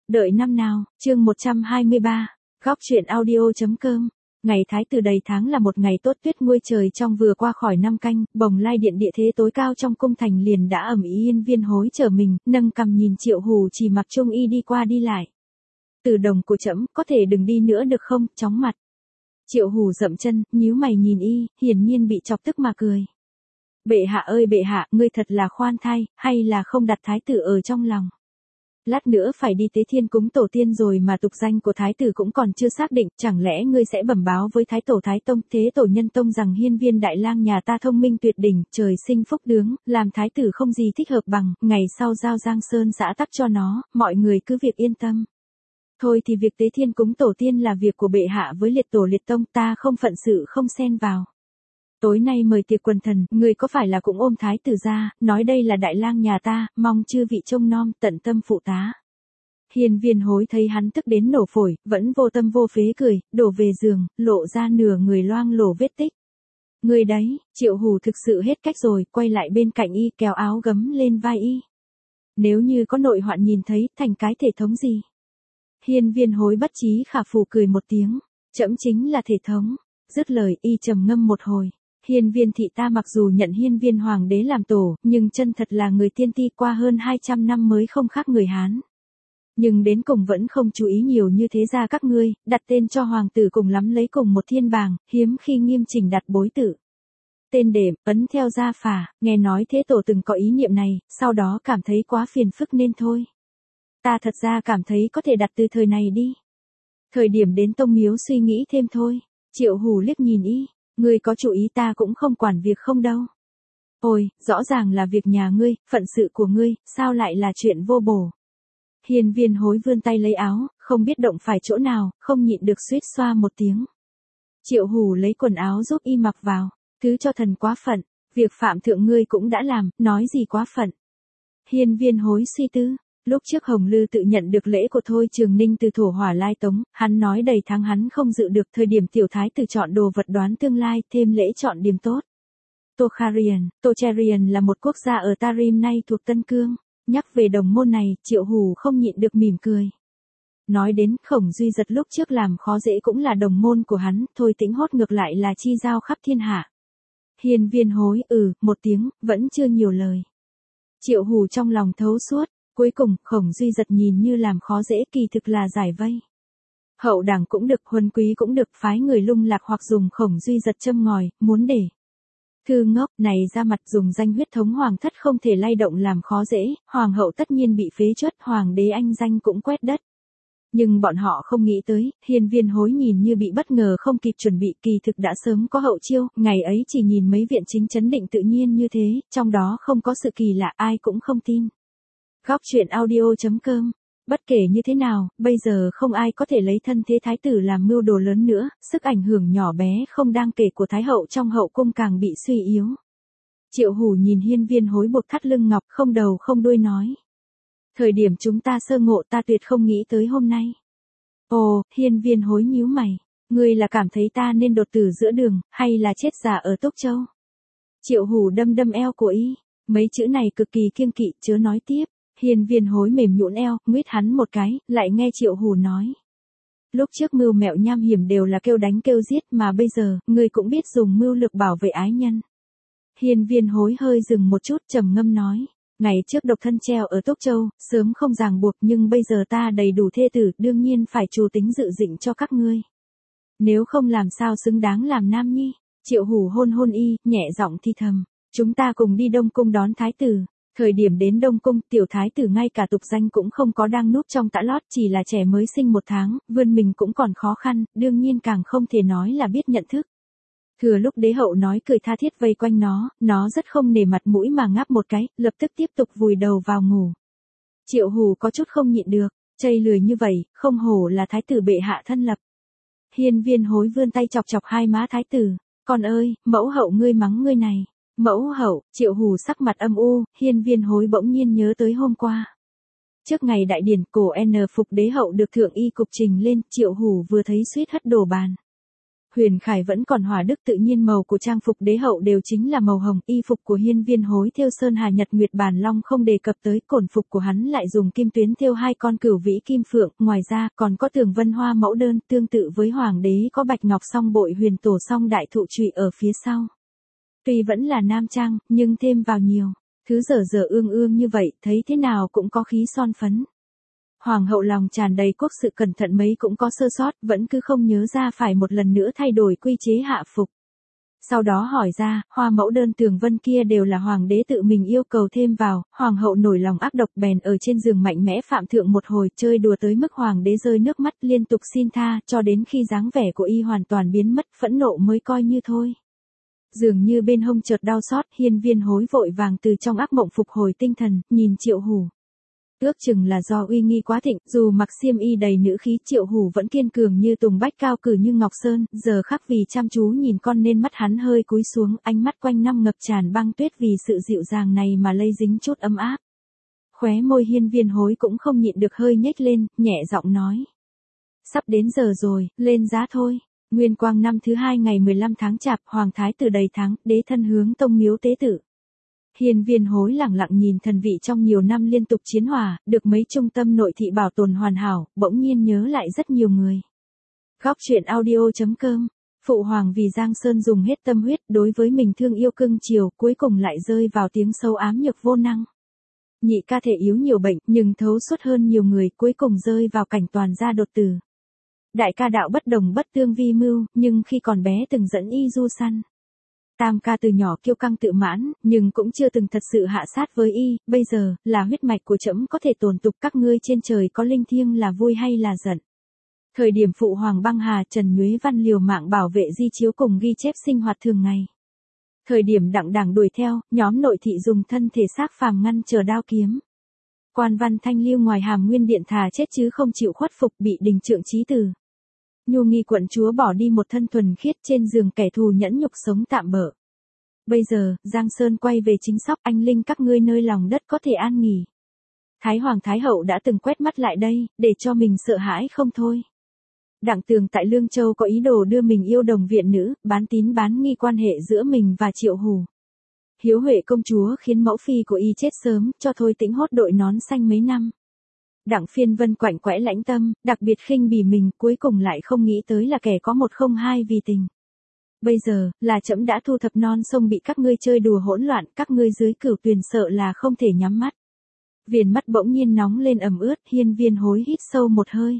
Đợi năm nào, chương 123, góc truyện audio.com. Ngày Thái Tử đầy tháng là một ngày tốt tuyết nguôi trời trong vừa qua khỏi năm canh, bồng lai điện địa thế tối cao trong cung thành liền đã ầm ĩ Hiên Viên Hối trở mình, nâng cằm nhìn Triệu Hù chỉ mặc trung y đi qua đi lại. Từ đồng của trẫm, có thể đừng đi nữa được không, chóng mặt. Triệu Hù dậm chân, nhíu mày nhìn y, hiển nhiên bị chọc tức mà cười. Bệ hạ ơi bệ hạ, ngươi thật là khoan thai, hay là không đặt Thái Tử ở trong lòng. Lát nữa phải đi tế thiên cúng tổ tiên rồi mà tục danh của Thái Tử cũng còn chưa xác định, chẳng lẽ ngươi sẽ bẩm báo với Thái Tổ Thái Tông, Thế Tổ Nhân Tông rằng Hiên Viên Đại Lang nhà ta thông minh tuyệt đỉnh, trời sinh phúc tướng, làm Thái Tử không gì thích hợp bằng, ngày sau giao Giang Sơn xã tắc cho nó, mọi người cứ việc yên tâm. Thôi thì việc tế thiên cúng tổ tiên là việc của bệ hạ với liệt tổ liệt tông, ta không phận sự không xen vào. Tối nay mời tiệc quần thần, người có phải là cũng ôm Thái Tử ra, nói đây là Đại Lang nhà ta, mong chư vị trông nom, tận tâm phụ tá. Hiên Viên Hối thấy hắn tức đến nổ phổi, vẫn vô tâm vô phế cười, đổ về giường, lộ ra nửa người loang lổ vết tích. Người đấy, Triệu Hù thực sự hết cách rồi, quay lại bên cạnh y kéo áo gấm lên vai y. Nếu như có nội hoạn nhìn thấy, thành cái thể thống gì? Hiên Viên Hối bất trí khả phủ cười một tiếng, trẫm chính là thể thống. Dứt lời y trầm ngâm một hồi. Hiên Viên thị ta mặc dù nhận Hiên Viên hoàng đế làm tổ, nhưng chân thật là người tiên ti, qua hơn 200 năm mới không khác người Hán. Nhưng đến cùng vẫn không chú ý nhiều như thế ra các ngươi, đặt tên cho hoàng tử cùng lắm lấy cùng một thiên bảng, hiếm khi nghiêm chỉnh đặt bối tự. Tên đệm, ấn theo gia phả, nghe nói Thế Tổ từng có ý niệm này, sau đó cảm thấy quá phiền phức nên thôi. Ta thật ra cảm thấy có thể đặt từ thời này đi. Thời điểm đến tông miếu suy nghĩ thêm thôi. Triệu Hù liếc nhìn y, ngươi có chủ ý ta cũng không quản việc không đâu. Ôi, rõ ràng là việc nhà ngươi, phận sự của ngươi, sao lại là chuyện vô bổ. Hiên Viên Hối vươn tay lấy áo, không biết động phải chỗ nào, không nhịn được suýt xoa một tiếng. Triệu Hù lấy quần áo giúp y mặc vào, thứ cho thần quá phận, việc phạm thượng ngươi cũng đã làm, nói gì quá phận. Hiên Viên Hối suy tư, lúc trước Hồng Lư tự nhận được lễ của Thôi Trường Ninh từ Thổ Hỏa Lai Tống, hắn nói đầy tháng hắn không dự được, thời điểm tiểu thái tử chọn đồ vật đoán tương lai, thêm lễ chọn điểm tốt. Tocharian là một quốc gia ở Tarim nay thuộc Tân Cương. Nhắc về đồng môn này, Triệu Hù không nhịn được mỉm cười. Nói đến Khổng Duy Giật lúc trước làm khó dễ cũng là đồng môn của hắn, Thôi Tĩnh Hót ngược lại là chi giao khắp thiên hạ. Hiên Viên Hối một tiếng, vẫn chưa nhiều lời. Triệu Hù trong lòng thấu suốt, cuối cùng Khổng Duy Giật nhìn như làm khó dễ kỳ thực là giải vây. Hậu đảng cũng được, huân quý cũng được, phái người lung lạc hoặc dùng Khổng Duy Giật châm ngòi, muốn để. Thư ngốc này ra mặt dùng danh huyết thống hoàng thất không thể lay động làm khó dễ, hoàng hậu tất nhiên bị phế truất, hoàng đế anh danh cũng quét đất. Nhưng bọn họ không nghĩ tới, Hiên Viên Hối nhìn như bị bất ngờ không kịp chuẩn bị, kỳ thực đã sớm có hậu chiêu, ngày ấy chỉ nhìn mấy viện chính chấn định tự nhiên như thế, trong đó không có sự kỳ lạ, ai cũng không tin. Góc truyện audio.com. Bất kể như thế nào, bây giờ không ai có thể lấy thân thế thái tử làm mưu đồ lớn nữa, sức ảnh hưởng nhỏ bé không đáng kể của thái hậu trong hậu cung càng bị suy yếu. Triệu Hù nhìn Hiên Viên Hối buộc thắt lưng ngọc, không đầu không đuôi nói. Thời điểm chúng ta sơ ngộ ta tuyệt không nghĩ tới hôm nay. Ồ, Hiên Viên Hối nhíu mày, ngươi là cảm thấy ta nên đột tử giữa đường, hay là chết già ở Tốc Châu? Triệu Hù đâm đâm eo của y, mấy chữ này cực kỳ kiêng kỵ, chớ nói tiếp. Hiên Viên Hối mềm nhũn eo, nguyết hắn một cái, lại nghe Triệu Hù nói. Lúc trước mưu mẹo nham hiểm đều là kêu đánh kêu giết, mà bây giờ, ngươi cũng biết dùng mưu lược bảo vệ ái nhân. Hiên Viên Hối hơi dừng một chút, trầm ngâm nói. Ngày trước độc thân treo ở Tốc Châu, sớm không ràng buộc, nhưng bây giờ ta đầy đủ thê tử, đương nhiên phải chủ tính dự định cho các ngươi. Nếu không làm sao xứng đáng làm nam nhi. Triệu Hù hôn hôn y, nhẹ giọng thi thầm. Chúng ta cùng đi Đông Cung đón thái tử. Thời điểm đến Đông Cung, tiểu thái tử ngay cả tục danh cũng không có, đang núp trong tã lót, chỉ là trẻ mới sinh 1 tháng, vươn mình cũng còn khó khăn, đương nhiên càng không thể nói là biết nhận thức. Thừa lúc đế hậu nói cười tha thiết vây quanh nó rất không nể mặt mũi mà ngáp một cái, lập tức tiếp tục vùi đầu vào ngủ. Triệu Hù có chút không nhịn được, chây lười như vậy, không hổ là thái tử bệ hạ thân lập. Hiên Viên Hối vươn tay chọc chọc hai má thái tử, con ơi, mẫu hậu ngươi mắng ngươi này. Mẫu hậu, Triệu Hù sắc mặt âm u, Hiên Viên Hối bỗng nhiên nhớ tới hôm qua. Trước ngày đại điển, cổ N phục đế hậu được thượng y cục trình lên, Triệu Hù vừa thấy suýt hất đổ bàn. Huyền Khải vẫn còn hỏa đức tự nhiên, màu của trang phục đế hậu đều chính là màu hồng, y phục của Hiên Viên Hối thêu sơn hà nhật nguyệt bản long không đề cập tới, cổn phục của hắn lại dùng kim tuyến thêu hai con cửu vĩ kim phượng, ngoài ra còn có tường vân hoa mẫu đơn, tương tự với hoàng đế có bạch ngọc song bội huyền tổ song đại thụ trụy ở phía sau. Tuy vẫn là nam trang, nhưng thêm vào nhiều thứ dở dở ương ương như vậy, thấy thế nào cũng có khí son phấn. Hoàng hậu lòng tràn đầy quốc sự cẩn thận mấy cũng có sơ sót, vẫn cứ không nhớ ra phải một lần nữa thay đổi quy chế hạ phục. Sau đó hỏi ra, hoa mẫu đơn tường vân kia đều là hoàng đế tự mình yêu cầu thêm vào, hoàng hậu nổi lòng ác độc bèn ở trên giường mạnh mẽ phạm thượng một hồi, chơi đùa tới mức hoàng đế rơi nước mắt liên tục xin tha, cho đến khi dáng vẻ của y hoàn toàn biến mất, phẫn nộ mới coi như thôi. Dường như bên hông chợt đau xót, Hiên Viên Hối vội vàng từ trong ác mộng phục hồi tinh thần, nhìn Triệu Hủ. Ước chừng là do uy nghi quá thịnh, dù mặc xiêm y đầy nữ khí, Triệu Hủ vẫn kiên cường như tùng bách, cao cử như ngọc sơn, giờ khắc vì chăm chú nhìn con nên mắt hắn hơi cúi xuống, ánh mắt quanh năm ngập tràn băng tuyết vì sự dịu dàng này mà lây dính chút ấm áp. Khóe môi Hiên Viên Hối cũng không nhịn được hơi nhếch lên, nhẹ giọng nói. Sắp đến giờ rồi, lên giá thôi. Nguyên Quang năm thứ 2 ngày 15 tháng Chạp, hoàng thái tử đầy tháng, đế thân hướng tông miếu tế tự. Hiên Viên Hối lẳng lặng nhìn thần vị trong nhiều năm liên tục chiến hòa, được mấy trung tâm nội thị bảo tồn hoàn hảo, bỗng nhiên nhớ lại rất nhiều người. Góc truyện audio.com. Phụ hoàng vì Giang Sơn dùng hết tâm huyết, đối với mình thương yêu cưng chiều, cuối cùng lại rơi vào tiếng sâu ám nhược vô năng. Nhị ca thể yếu nhiều bệnh, nhưng thấu suốt hơn nhiều người, cuối cùng rơi vào cảnh toàn gia đột tử. Đại ca đạo bất đồng bất tương vi mưu, nhưng khi còn bé từng dẫn y du săn. Tam ca từ nhỏ kiêu căng tự mãn, nhưng cũng chưa từng thật sự hạ sát với y, bây giờ, là huyết mạch của trẫm có thể tồn tục, các ngươi trên trời có linh thiêng là vui hay là giận. Thời điểm phụ hoàng băng hà, Trần Nhuế Văn liều mạng bảo vệ di chiếu cùng ghi chép sinh hoạt thường ngày. Thời điểm đặng đảng đuổi theo, nhóm nội thị dùng thân thể xác phàm ngăn chờ đao kiếm. Quan văn thanh liêu ngoài hàm nguyên điện thà chết chứ không chịu khuất phục, bị đình trượng chí tử. Nhu nghi quận chúa bỏ đi một thân thuần khiết, trên giường kẻ thù nhẫn nhục sống tạm bợ. Bây giờ, Giang Sơn quay về chính sóc, anh linh các ngươi nơi lòng đất có thể an nghỉ. Thái Hoàng Thái Hậu đã từng quét mắt lại đây, để cho mình sợ hãi không thôi. Đặng Tường tại Lương Châu có ý đồ đưa mình yêu đồng viện nữ, bán tín bán nghi quan hệ giữa mình và Triệu Hủ. Hiếu Huệ công chúa khiến mẫu phi của y chết sớm, cho thôi tĩnh hốt đội nón xanh mấy năm. Đặng Phiên Vân quạnh quẽ lãnh tâm, đặc biệt khinh bỉ mình, cuối cùng lại không nghĩ tới là kẻ có một không hai vì tình. Bây giờ, là trẫm đã thu thập non sông bị các ngươi chơi đùa hỗn loạn, các ngươi dưới Cửu Tuyền sợ là không thể nhắm mắt. Viền mắt bỗng nhiên nóng lên ẩm ướt, Hiên Viên Hối hít sâu một hơi.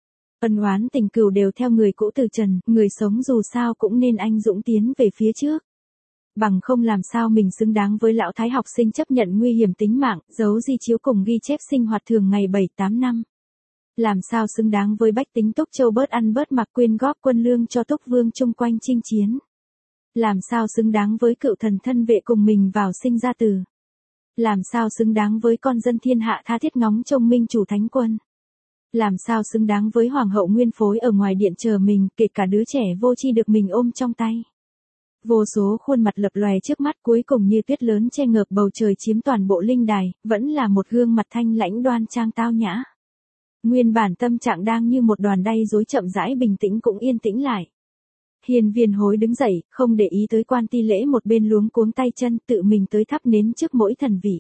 Ân oán tình cừu đều theo người cũ từ trần, người sống dù sao cũng nên anh dũng tiến về phía trước. Bằng không làm sao mình xứng đáng với lão thái học sinh chấp nhận nguy hiểm tính mạng, giấu di chiếu cùng ghi chép sinh hoạt thường ngày 7-8 năm. Làm sao xứng đáng với bách tính Túc Châu bớt ăn bớt mặc quyên góp quân lương cho Túc Vương chung quanh chinh chiến. Làm sao xứng đáng với cựu thần thân vệ cùng mình vào sinh ra tử. Làm sao xứng đáng với con dân thiên hạ tha thiết ngóng trông minh chủ thánh quân. Làm sao xứng đáng với hoàng hậu nguyên phối ở ngoài điện chờ mình, kể cả đứa trẻ vô tri được mình ôm trong tay. Vô số khuôn mặt lập lòe trước mắt, cuối cùng như tuyết lớn che ngợp bầu trời chiếm toàn bộ linh đài, vẫn là một gương mặt thanh lãnh đoan trang tao nhã. Nguyên bản tâm trạng đang như một đoàn đay rối chậm rãi bình tĩnh cũng yên tĩnh lại. Hiên Viên Hối đứng dậy, không để ý tới quan ti lễ một bên luống cuống tay chân, tự mình tới thắp nến trước mỗi thần vị.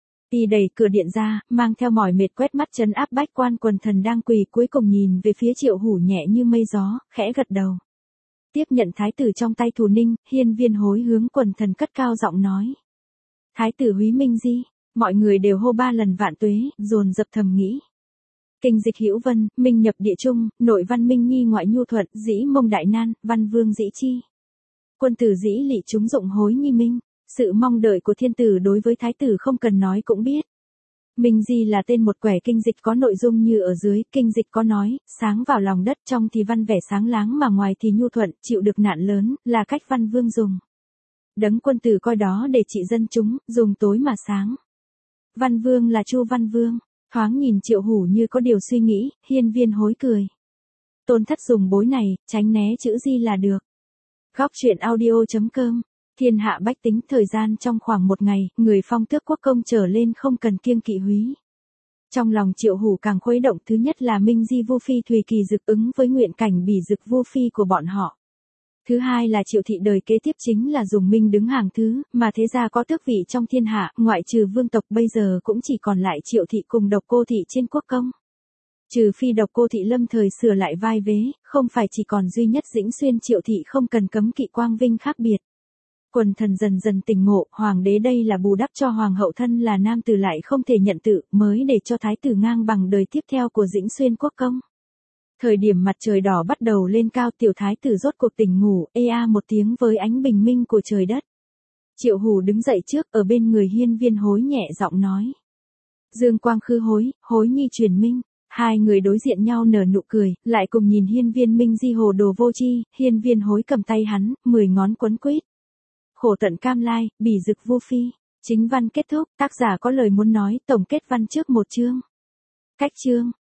Y đẩy cửa điện ra, mang theo mỏi mệt quét mắt trấn áp bách quan quần thần đang quỳ, cuối cùng nhìn về phía Triệu Hủ nhẹ như mây gió, khẽ gật đầu. Tiếp nhận thái tử trong tay Thù Ninh, Hiên Viên Hối hướng quần thần cất cao giọng nói. Thái tử Húy Minh Di, mọi người đều hô 3 lần vạn tuế, dồn dập thầm nghĩ. Kinh dịch Hữu Vân, Minh nhập địa trung, nội văn Minh Nhi ngoại nhu thuận, dĩ mông đại nan, văn vương dĩ chi. Quân tử dĩ lị chúng dụng hối nhi minh, sự mong đợi của thiên tử đối với thái tử không cần nói cũng biết. Minh Di là tên một quẻ kinh dịch có nội dung như ở dưới, kinh dịch có nói, sáng vào lòng đất trong thì văn vẻ sáng láng mà ngoài thì nhu thuận, chịu được nạn lớn, là cách văn vương dùng. Đấng quân tử coi đó để trị dân chúng, dùng tối mà sáng. Văn vương là Chu Văn Vương, thoáng nhìn Triệu Hủ như có điều suy nghĩ, Hiên Viên Hối cười. Tôn thất dùng bối này, tránh né chữ Di là được. Góc truyện audio.com. Thiên hạ bách tính, thời gian trong khoảng một ngày, người phong tước quốc công trở lên không cần kiêng kỵ húy. Trong lòng Triệu Hủ càng khuấy động, thứ nhất là Minh Di Vu Phi Thùy Kỳ Dực ứng với nguyện cảnh bỉ dực Vu Phi của bọn họ. Thứ hai là Triệu thị đời kế tiếp chính là Dùng Minh đứng hàng thứ, mà thế gia có tước vị trong thiên hạ, ngoại trừ vương tộc bây giờ cũng chỉ còn lại Triệu thị cùng Độc Cô thị trên quốc công. Trừ phi Độc Cô thị lâm thời sửa lại vai vế, không phải chỉ còn duy nhất Dĩnh Xuyên Triệu thị không cần cấm kỵ quang vinh khác biệt. Quần thần dần dần tỉnh ngộ, hoàng đế đây là bù đắp cho hoàng hậu thân là nam tử lại không thể nhận tự, mới để cho thái tử ngang bằng đời tiếp theo của Dĩnh Xuyên quốc công. Thời điểm mặt trời đỏ bắt đầu lên cao, tiểu thái tử rốt cuộc tỉnh ngủ, ê a một tiếng với ánh bình minh của trời đất. Triệu Hủ đứng dậy trước, ở bên người Hiên Viên Hối nhẹ giọng nói. Dương quang khư hối, hối nhi truyền minh. Hai người đối diện nhau nở nụ cười, lại cùng nhìn Hiên Viên Minh di hồ đồ vô chi, Hiên Viên Hối cầm tay hắn, 10 ngón quấn quýt. Khổ tận cam lai, bỉ dực vô phi. Chính văn kết thúc, tác giả có lời muốn nói, tổng kết văn trước một chương. Cách chương.